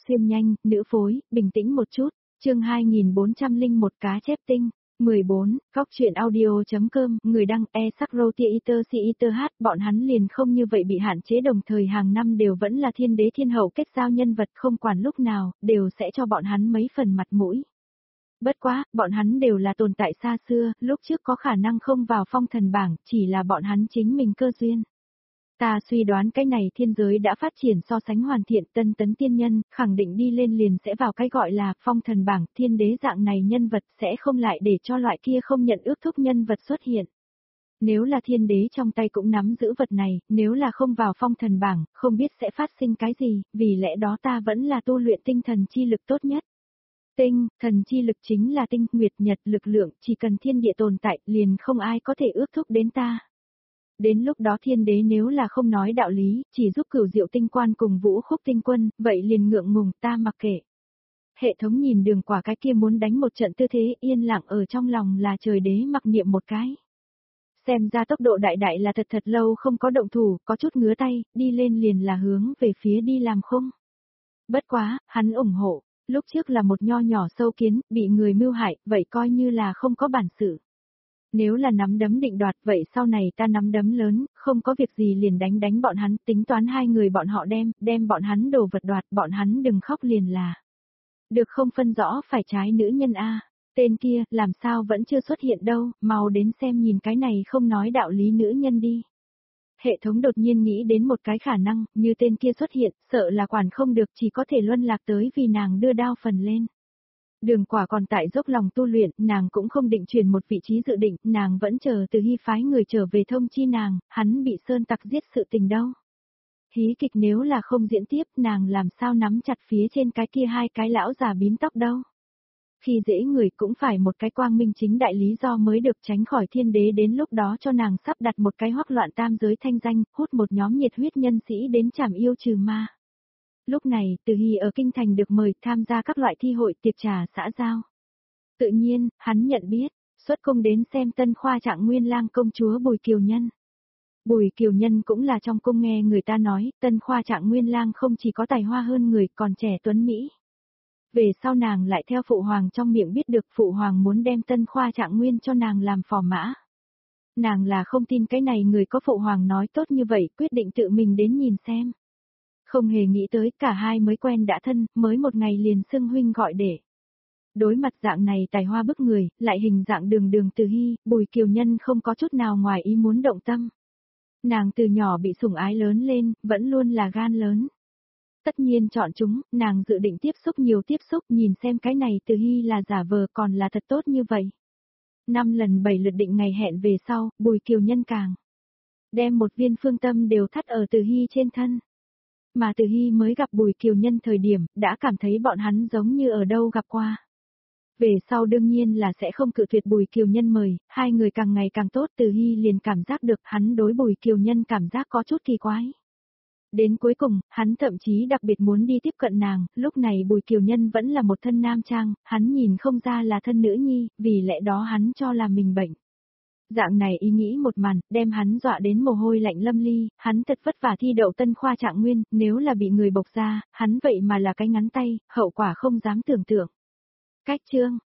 Xuyên nhanh, nữ phối, bình tĩnh một chút. Chương 2401 cá chép tinh. 14, góc truyện audio.com, người đăng e-sắc-rô-tia-iter-si-iter-h, bọn hắn liền không như vậy bị hạn chế, đồng thời hàng năm đều vẫn là thiên đế thiên hậu kết giao nhân vật, không quản lúc nào, đều sẽ cho bọn hắn mấy phần mặt mũi. Bất quá, bọn hắn đều là tồn tại xa xưa, lúc trước có khả năng không vào phong thần bảng, chỉ là bọn hắn chính mình cơ duyên. Ta suy đoán cái này thiên giới đã phát triển so sánh hoàn thiện, tân tấn tiên nhân, khẳng định đi lên liền sẽ vào cái gọi là phong thần bảng, thiên đế dạng này nhân vật sẽ không lại để cho loại kia không nhận ước thúc nhân vật xuất hiện. Nếu là thiên đế trong tay cũng nắm giữ vật này, nếu là không vào phong thần bảng, không biết sẽ phát sinh cái gì, vì lẽ đó ta vẫn là tu luyện tinh thần chi lực tốt nhất. Tinh, thần chi lực chính là tinh, nguyệt nhật lực lượng, chỉ cần thiên địa tồn tại, liền không ai có thể ước thúc đến ta. Đến lúc đó thiên đế nếu là không nói đạo lý, chỉ giúp Cửu Diệu tinh quan cùng Vũ Khúc tinh quân, vậy liền ngượng ngùng, ta mặc kệ. Hệ thống nhìn Đường Quả cái kia muốn đánh một trận tư thế, yên lặng ở trong lòng là trời đế mặc niệm một cái. Xem ra tốc độ đại đại là thật lâu không có động thủ, có chút ngứa tay, đi lên liền là hướng về phía đi làm khung. Bất quá, hắn ủng hộ, lúc trước là một nho nhỏ sâu kiến, bị người mưu hại, vậy coi như là không có bản sự. Nếu là nắm đấm định đoạt, vậy sau này ta nắm đấm lớn, không có việc gì liền đánh bọn hắn, tính toán hai người bọn họ đem bọn hắn đồ vật đoạt, bọn hắn đừng khóc liền là. Được không phân rõ phải trái nữ nhân a, tên kia, làm sao vẫn chưa xuất hiện đâu, mau đến xem nhìn cái này không nói đạo lý nữ nhân đi. Hệ thống đột nhiên nghĩ đến một cái khả năng, như tên kia xuất hiện, sợ là quản không được, chỉ có thể luân lạc tới vì nàng đưa đao phần lên. Đường Quả còn tại dốc lòng tu luyện, nàng cũng không định chuyển một vị trí dự định, nàng vẫn chờ Từ Hy phái người trở về thông chi nàng, hắn bị sơn tặc giết sự tình đâu. Hí kịch nếu là không diễn tiếp, nàng làm sao nắm chặt phía trên cái kia hai cái lão già bím tóc đâu. Khi dễ người cũng phải một cái quang minh chính đại lý do mới được, tránh khỏi thiên đế đến lúc đó cho nàng sắp đặt một cái hoắc loạn tam giới thanh danh, hút một nhóm nhiệt huyết nhân sĩ đến trảm yêu trừ ma. Lúc này, Từ Hy ở Kinh Thành được mời tham gia các loại thi hội tiệc trà xã giao. Tự nhiên, hắn nhận biết, xuất cung đến xem tân khoa trạng nguyên lang công chúa Bùi Kiều Nhân. Bùi Kiều Nhân cũng là trong cung nghe người ta nói, tân khoa trạng nguyên lang không chỉ có tài hoa hơn người, còn trẻ tuấn Mỹ. Về sau nàng lại theo phụ hoàng trong miệng biết được phụ hoàng muốn đem tân khoa trạng nguyên cho nàng làm phò mã. Nàng là không tin cái này người có phụ hoàng nói tốt như vậy, quyết định tự mình đến nhìn xem. Không hề nghĩ tới cả hai mới quen đã thân, mới một ngày liền xưng huynh gọi để. Đối mặt dạng này tài hoa bức người, lại hình dạng đường Từ Hy, Bùi Kiều Nhân không có chút nào ngoài ý muốn động tâm. Nàng từ nhỏ bị sủng ái lớn lên, vẫn luôn là gan lớn. Tất nhiên chọn chúng, nàng dự định tiếp xúc nhìn xem cái này Từ Hy là giả vờ còn là thật tốt như vậy. 5 lần 7 lượt định ngày hẹn về sau, Bùi Kiều Nhân càng đem một viên phương tâm đều thắt ở Từ Hy trên thân. Mà Từ Hy mới gặp Bùi Kiều Nhân thời điểm, đã cảm thấy bọn hắn giống như ở đâu gặp qua. Về sau đương nhiên là sẽ không cự tuyệt Bùi Kiều Nhân mời, hai người càng ngày càng tốt, Từ Hy liền cảm giác được hắn đối Bùi Kiều Nhân cảm giác có chút kỳ quái. Đến cuối cùng, hắn thậm chí đặc biệt muốn đi tiếp cận nàng, lúc này Bùi Kiều Nhân vẫn là một thân nam trang, hắn nhìn không ra là thân nữ nhi, vì lẽ đó hắn cho là mình bệnh. Dạng này ý nghĩ một màn, đem hắn dọa đến mồ hôi lạnh lâm ly, hắn thật vất vả thi đậu tân khoa trạng nguyên, nếu là bị người bộc ra, hắn vậy mà là cái ngắn tay, hậu quả không dám tưởng tượng. Cách chương,